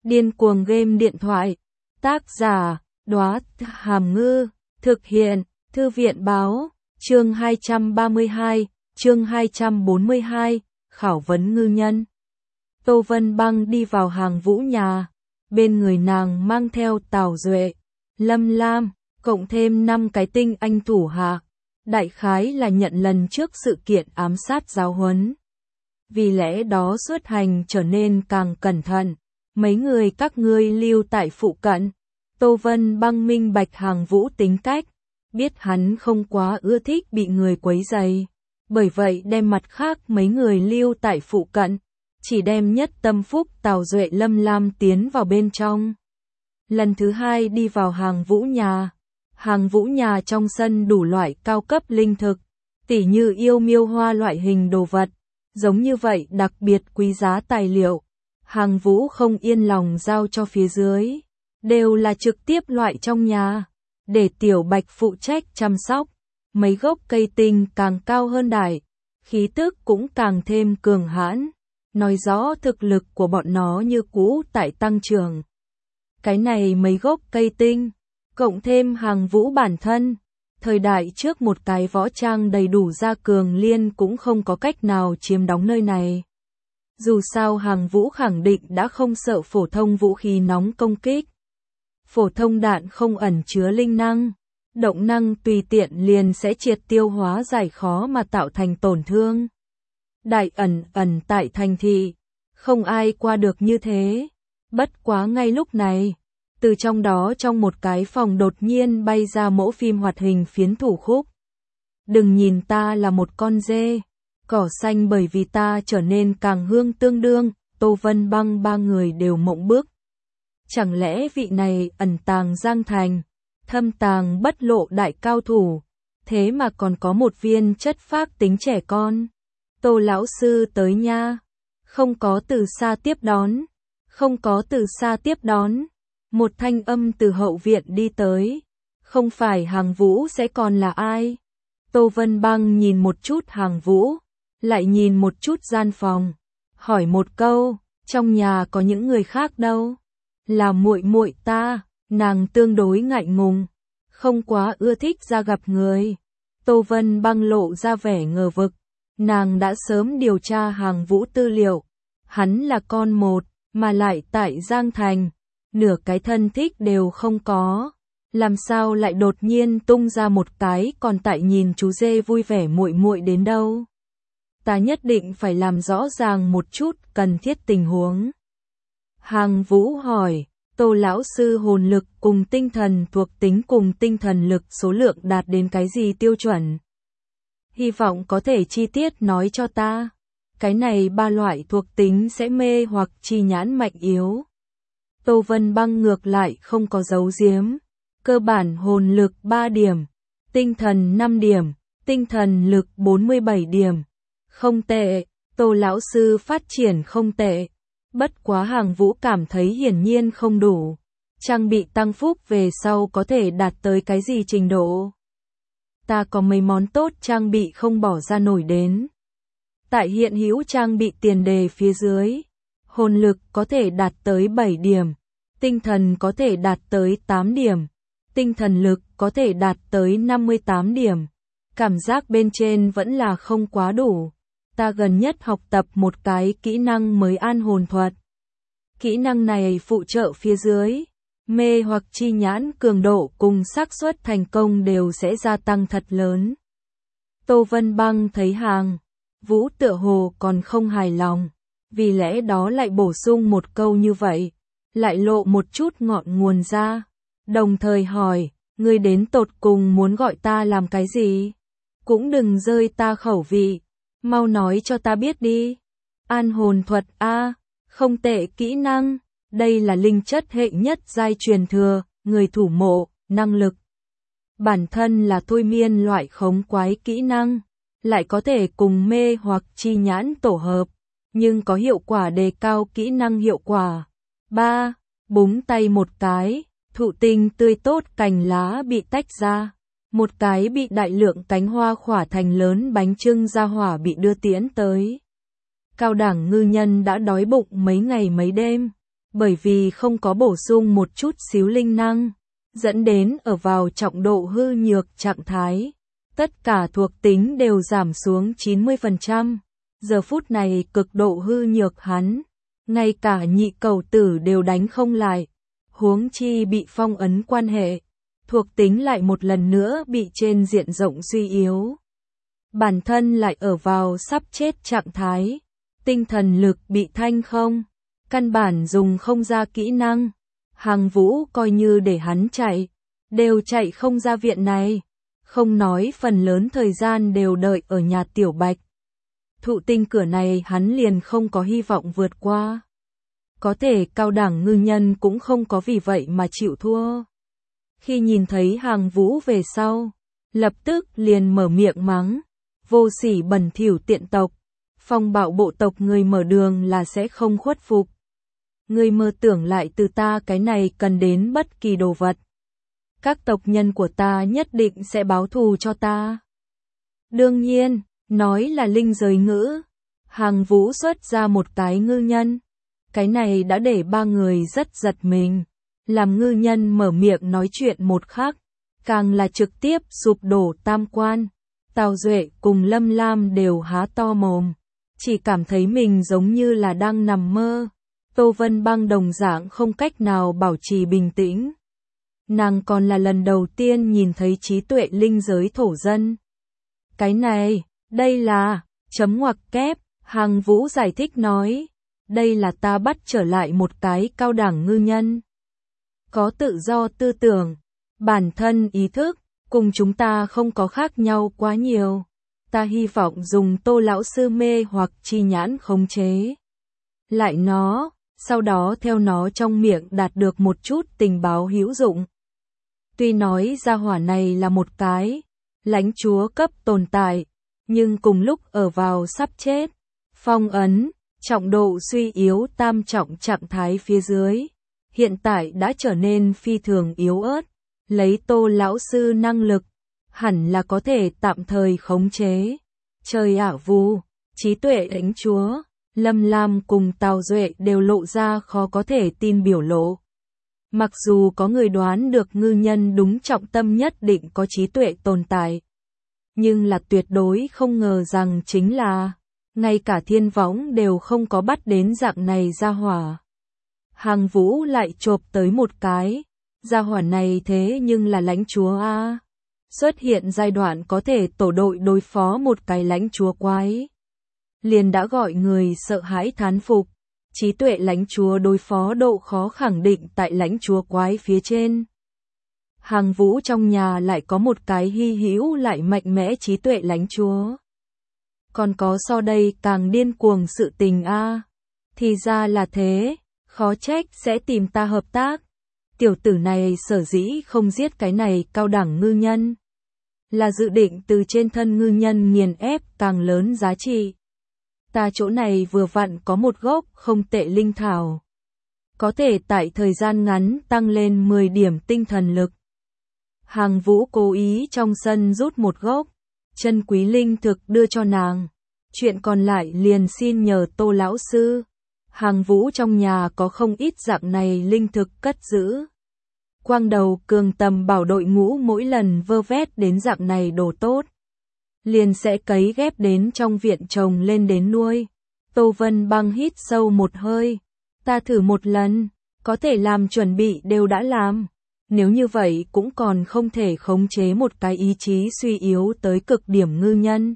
Điên cuồng game điện thoại. Tác giả, Đóa Hàm Ngư. Thực hiện, Thư viện báo. Chương 232, chương 242, khảo vấn ngư nhân. Tô Vân Băng đi vào Hàng Vũ nhà. Bên người nàng mang theo Tào Duệ, Lâm Lam, cộng thêm 5 cái tinh anh thủ hạ. Đại khái là nhận lần trước sự kiện ám sát giáo huấn. Vì lẽ đó xuất hành trở nên càng cẩn thận. Mấy người các ngươi lưu tại phụ cận. Tô Vân Băng minh bạch Hàng Vũ tính cách. Biết hắn không quá ưa thích bị người quấy rầy. Bởi vậy đem mặt khác mấy người lưu tại phụ cận. Chỉ đem Nhất Tâm Phúc, Tào Duệ, Lâm Lam tiến vào bên trong. Lần thứ hai đi vào Hàng Vũ nhà. Hàng Vũ nhà trong sân đủ loại cao cấp linh thực. Tỉ như yêu miêu hoa loại hình đồ vật. Giống như vậy đặc biệt quý giá tài liệu. Hàng Vũ không yên lòng giao cho phía dưới. Đều là trực tiếp loại trong nhà. Để Tiểu Bạch phụ trách chăm sóc. Mấy gốc cây tinh càng cao hơn đại. Khí tức cũng càng thêm cường hãn. Nói rõ thực lực của bọn nó như cũ tại tăng trưởng. Cái này mấy gốc cây tinh. Cộng thêm Hàng Vũ bản thân. Thời đại trước một cái võ trang đầy đủ gia cường liên cũng không có cách nào chiếm đóng nơi này. Dù sao Hàng Vũ khẳng định đã không sợ phổ thông vũ khí nóng công kích. Phổ thông đạn không ẩn chứa linh năng. Động năng tùy tiện liền sẽ triệt tiêu hóa giải khó mà tạo thành tổn thương. Đại ẩn tại thành thị. Không ai qua được như thế. Bất quá ngay lúc này. Từ trong đó trong một cái phòng đột nhiên bay ra mẫu phim hoạt hình phiến thủ khúc. Đừng nhìn ta là một con dê. Cỏ xanh bởi vì ta trở nên càng hương tương đương. Tô Vân Băng ba người đều mộng bức. Chẳng lẽ vị này ẩn tàng giang thành, thâm tàng bất lộ đại cao thủ, thế mà còn có một viên chất phác tính trẻ con. Tô lão sư tới nha. Không có từ xa tiếp đón. Không có từ xa tiếp đón. Một thanh âm từ hậu viện đi tới. Không phải Hàng Vũ sẽ còn là ai? Tô Vân Băng nhìn một chút Hàng Vũ, lại nhìn một chút gian phòng, hỏi một câu, trong nhà có những người khác đâu? Là muội muội ta. Nàng tương đối ngại ngùng, không quá ưa thích ra gặp người. Tô Vân Băng lộ ra vẻ ngờ vực. Nàng đã sớm điều tra Hàng Vũ tư liệu. Hắn là con một, mà lại tại Giang Thành. Nửa cái thân thích đều không có. Làm sao lại đột nhiên tung ra một cái còn tại nhìn chú dê vui vẻ muội muội đến đâu? Ta nhất định phải làm rõ ràng một chút cần thiết tình huống. Hàng Vũ hỏi, Tô lão sư hồn lực cùng tinh thần thuộc tính cùng tinh thần lực số lượng đạt đến cái gì tiêu chuẩn? Hy vọng có thể chi tiết nói cho ta. Cái này ba loại thuộc tính sẽ mê hoặc chi nhãn mạnh yếu. Tô Vân Băng ngược lại không có giấu giếm. Cơ bản hồn lực 3 điểm, tinh thần 5 điểm, tinh thần lực 47 điểm. Không tệ, Tô lão sư phát triển không tệ. Bất quá Hàng Vũ cảm thấy hiển nhiên không đủ. Trang bị tăng phúc về sau có thể đạt tới cái gì trình độ? Ta có mấy món tốt trang bị không bỏ ra nổi đến. Tại hiện hữu trang bị tiền đề phía dưới. Hồn lực có thể đạt tới 7 điểm. Tinh thần có thể đạt tới 8 điểm. Tinh thần lực có thể đạt tới 58 điểm. Cảm giác bên trên vẫn là không quá đủ. Ta gần nhất học tập một cái kỹ năng mới an hồn thuật. Kỹ năng này phụ trợ phía dưới. Mê hoặc chi nhãn cường độ cùng xác suất thành công đều sẽ gia tăng thật lớn. Tô Vân Băng thấy Hàng Vũ tựa hồ còn không hài lòng. Vì lẽ đó lại bổ sung một câu như vậy. Lại lộ một chút ngọn nguồn ra. Đồng thời hỏi, ngươi đến tột cùng muốn gọi ta làm cái gì? Cũng đừng rơi ta khẩu vị. Mau nói cho ta biết đi. An hồn thuật A, không tệ kỹ năng. Đây là linh chất hệ nhất giai truyền thừa, người thủ mộ, năng lực. Bản thân là thôi miên loại khống quái kỹ năng. Lại có thể cùng mê hoặc chi nhãn tổ hợp. Nhưng có hiệu quả đề cao kỹ năng hiệu quả. 3. Búng tay một cái, thụ tinh tươi tốt cành lá bị tách ra. Một cái bị đại lượng cánh hoa khỏa thành lớn bánh chưng ra hỏa bị đưa tiễn tới. Cao đẳng ngư nhân đã đói bụng mấy ngày mấy đêm. bởi vì không có bổ sung một chút xíu linh năng, dẫn đến ở vào trọng độ hư nhược trạng thái. Tất cả thuộc tính đều giảm xuống 90%. Giờ phút này cực độ hư nhược hắn, ngay cả nhị cầu tử đều đánh không lại. Huống chi bị phong ấn quan hệ, thuộc tính lại một lần nữa bị trên diện rộng suy yếu. Bản thân lại ở vào sắp chết trạng thái, tinh thần lực bị thanh không, căn bản dùng không ra kỹ năng. Hàng Vũ coi như để hắn chạy, đều chạy không ra viện này, không nói phần lớn thời gian đều đợi ở nhà Tiểu Bạch. Thụ tinh cửa này hắn liền không có hy vọng vượt qua. Có thể cao đẳng ngư nhân cũng không có vì vậy mà chịu thua. Khi nhìn thấy Hàng Vũ về sau, lập tức liền mở miệng mắng, vô sỉ bẩn thỉu tiện tộc, phong bạo bộ tộc người mở đường là sẽ không khuất phục. Ngươi mơ tưởng lại từ ta cái này cần đến bất kỳ đồ vật. Các tộc nhân của ta nhất định sẽ báo thù cho ta. Đương nhiên, nói là linh giới ngữ, Hàng Vũ xuất ra một cái ngư nhân. Cái này đã để ba người rất giật mình. Làm ngư nhân mở miệng nói chuyện một khắc, càng là trực tiếp sụp đổ tam quan. Tào Duệ cùng Lâm Lam đều há to mồm, chỉ cảm thấy mình giống như là đang nằm mơ. Tô Vân Băng đồng dạng không cách nào bảo trì bình tĩnh. Nàng còn là lần đầu tiên nhìn thấy trí tuệ linh giới thổ dân. Cái này, đây là, chấm ngoặc kép, Hàng Vũ giải thích nói, đây là ta bắt trở lại một cái cao đẳng ngư nhân. Có tự do tư tưởng, bản thân ý thức, cùng chúng ta không có khác nhau quá nhiều. Ta hy vọng dùng Tô lão sư mê hoặc chi nhãn khống chế lại nó, sau đó theo nó trong miệng đạt được một chút tình báo hữu dụng. Tuy nói gia hỏa này là một cái lãnh chúa cấp tồn tại, nhưng cùng lúc ở vào sắp chết, phong ấn, trọng độ suy yếu tam trọng trạng thái phía dưới, hiện tại đã trở nên phi thường yếu ớt. Lấy Tô lão sư năng lực, hẳn là có thể tạm thời khống chế. Trời ả vu, trí tuệ lãnh chúa, Lâm Lam cùng Tào Duệ đều lộ ra khó có thể tin biểu lộ. Mặc dù có người đoán được ngư nhân đúng trọng tâm nhất định có trí tuệ tồn tại, nhưng là tuyệt đối không ngờ rằng chính là, ngay cả thiên võng đều không có bắt đến dạng này ra hỏa. Hàng Vũ lại chộp tới một cái, gia hỏa này thế nhưng là lãnh chúa a. Xuất hiện giai đoạn có thể tổ đội đối phó một cái lãnh chúa quái, liền đã gọi người sợ hãi thán phục. Trí tuệ lãnh chúa đối phó độ khó khẳng định tại lãnh chúa quái phía trên. Hàng Vũ trong nhà lại có một cái hy hữu lại mạnh mẽ trí tuệ lãnh chúa. Còn có so đây càng điên cuồng sự tình a. Thì ra là thế, khó trách sẽ tìm ta hợp tác. Tiểu tử này sở dĩ không giết cái này cao đẳng ngư nhân, là dự định từ trên thân ngư nhân nghiền ép càng lớn giá trị. Ta chỗ này vừa vặn có một gốc không tệ linh thảo, có thể tại thời gian ngắn tăng lên 10 điểm tinh thần lực. Hàng Vũ cố ý trong sân rút một gốc chân quý linh thực đưa cho nàng, chuyện còn lại liền xin nhờ Tô lão sư. Hàng Vũ trong nhà có không ít dạng này linh thực cất giữ. Quang đầu cường tầm bảo đội ngũ mỗi lần vơ vét đến dạng này đồ tốt, liền sẽ cấy ghép đến trong viện trồng lên đến nuôi. Tô Vân Băng hít sâu một hơi, ta thử một lần, có thể làm chuẩn bị đều đã làm. Nếu như vậy cũng còn không thể khống chế một cái ý chí suy yếu tới cực điểm ngư nhân,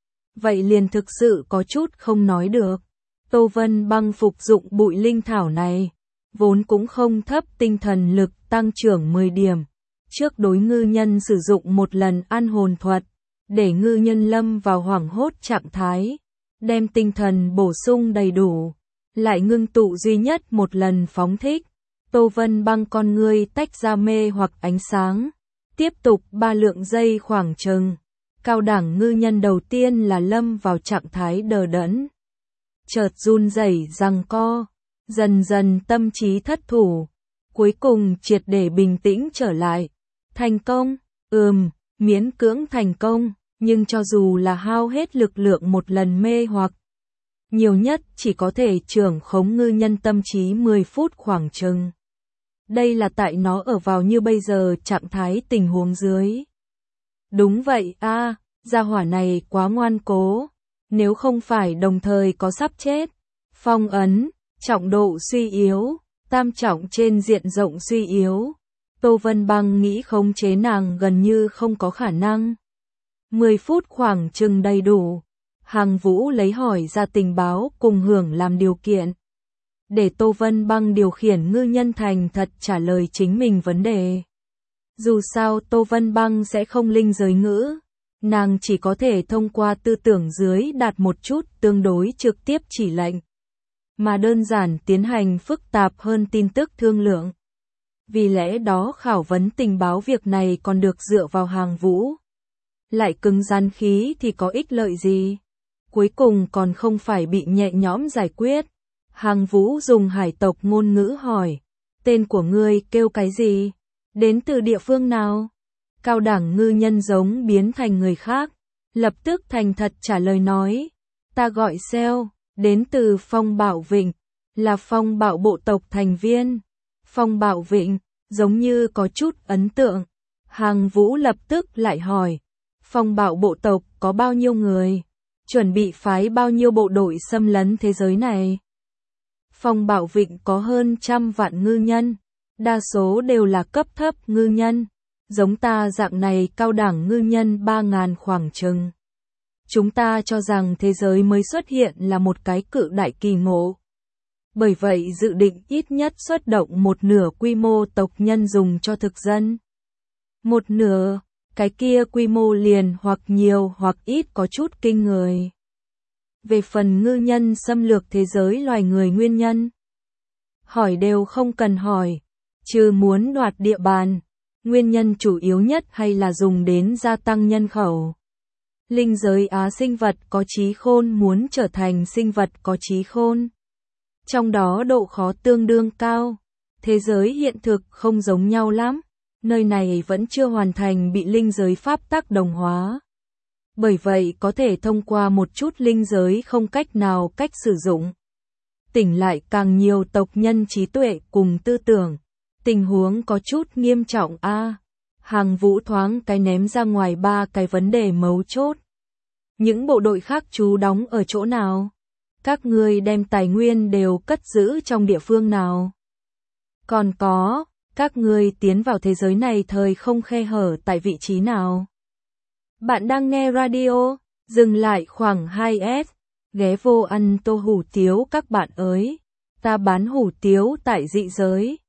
vậy liền thực sự có chút không nói được. Tô Vân Băng phục dụng bụi linh thảo này, vốn cũng không thấp tinh thần lực tăng trưởng 10 điểm. Trước đối ngư nhân sử dụng một lần an hồn thuật, để ngư nhân lâm vào hoảng hốt trạng thái, đem tinh thần bổ sung đầy đủ, lại ngưng tụ duy nhất một lần phóng thích. Tô Vân Băng con ngươi tách ra mê hoặc ánh sáng, tiếp tục 3 lượng giây khoảng chừng. Cao đẳng ngư nhân đầu tiên là lâm vào trạng thái đờ đẫn, chợt run rẩy giằng co, dần dần tâm trí thất thủ, cuối cùng triệt để bình tĩnh trở lại. Thành công, miễn cưỡng thành công, nhưng cho dù là hao hết lực lượng một lần mê hoặc, nhiều nhất chỉ có thể trưởng khống ngư nhân tâm trí 10 phút khoảng chừng. Đây là tại nó ở vào như bây giờ trạng thái tình huống dưới. Đúng vậy a, gia hỏa này quá ngoan cố, nếu không phải đồng thời có sắp chết, phong ấn, trọng độ suy yếu, tam trọng trên diện rộng suy yếu. Tô Vân Băng nghĩ khống chế nàng gần như không có khả năng. 10 phút khoảng chừng đầy đủ. Hằng Vũ lấy hỏi ra tình báo cùng hưởng làm điều kiện. Để Tô Vân Băng điều khiển ngư nhân thành thật trả lời chính mình vấn đề. Dù sao Tô Vân Băng sẽ không linh giới ngữ. Nàng chỉ có thể thông qua tư tưởng dưới đạt một chút tương đối trực tiếp chỉ lệnh. Mà đơn giản tiến hành phức tạp hơn tin tức thương lượng. Vì lẽ đó khảo vấn tình báo việc này còn được dựa vào Hằng Vũ. Lại cứng rắn khí thì có ích lợi gì? Cuối cùng còn không phải bị nhẹ nhõm giải quyết. Hằng Vũ dùng hải tộc ngôn ngữ hỏi. Tên của ngươi kêu cái gì? Đến từ địa phương nào? Cao đẳng ngư nhân giống biến thành người khác. Lập tức thành thật trả lời nói. Ta gọi Seo, đến từ Phong Bảo Vịnh. Là Phong Bảo bộ tộc thành viên. Phong Bảo Vịnh, giống như có chút ấn tượng. Hằng Vũ lập tức lại hỏi. Phong Bảo bộ tộc có bao nhiêu người? Chuẩn bị phái bao nhiêu bộ đội xâm lấn thế giới này? Phong Bảo Vịnh có hơn 100 vạn ngư nhân, đa số đều là cấp thấp ngư nhân, giống ta dạng này cao đẳng ngư nhân 3.000 khoảng chừng. Chúng ta cho rằng thế giới mới xuất hiện là một cái cự đại kỳ ngộ. Bởi vậy dự định ít nhất xuất động một nửa quy mô tộc nhân dùng cho thực dân. Một nửa, cái kia quy mô liền hoặc nhiều hoặc ít có chút kinh người. Về phần ngư nhân xâm lược thế giới loài người nguyên nhân, hỏi đều không cần hỏi, trừ muốn đoạt địa bàn, nguyên nhân chủ yếu nhất hay là dùng đến gia tăng nhân khẩu. Linh giới Á sinh vật có trí khôn muốn trở thành sinh vật có trí khôn. Trong đó độ khó tương đương cao, thế giới hiện thực không giống nhau lắm, nơi này vẫn chưa hoàn thành bị linh giới pháp tác đồng hóa. Bởi vậy có thể thông qua một chút linh giới không cách nào cách sử dụng. Tỉnh lại càng nhiều tộc nhân trí tuệ cùng tư tưởng. Tình huống có chút nghiêm trọng a. Hằng Vũ thoáng cái ném ra ngoài 3 cái vấn đề mấu chốt. Những bộ đội khác trú đóng ở chỗ nào? Các ngươi đem tài nguyên đều cất giữ trong địa phương nào? Còn có, các ngươi tiến vào thế giới này thời không khe hở tại vị trí nào? Bạn đang nghe radio, dừng lại khoảng 2S, ghé vô ăn tô hủ tiếu các bạn ơi. Ta bán hủ tiếu tại dị giới.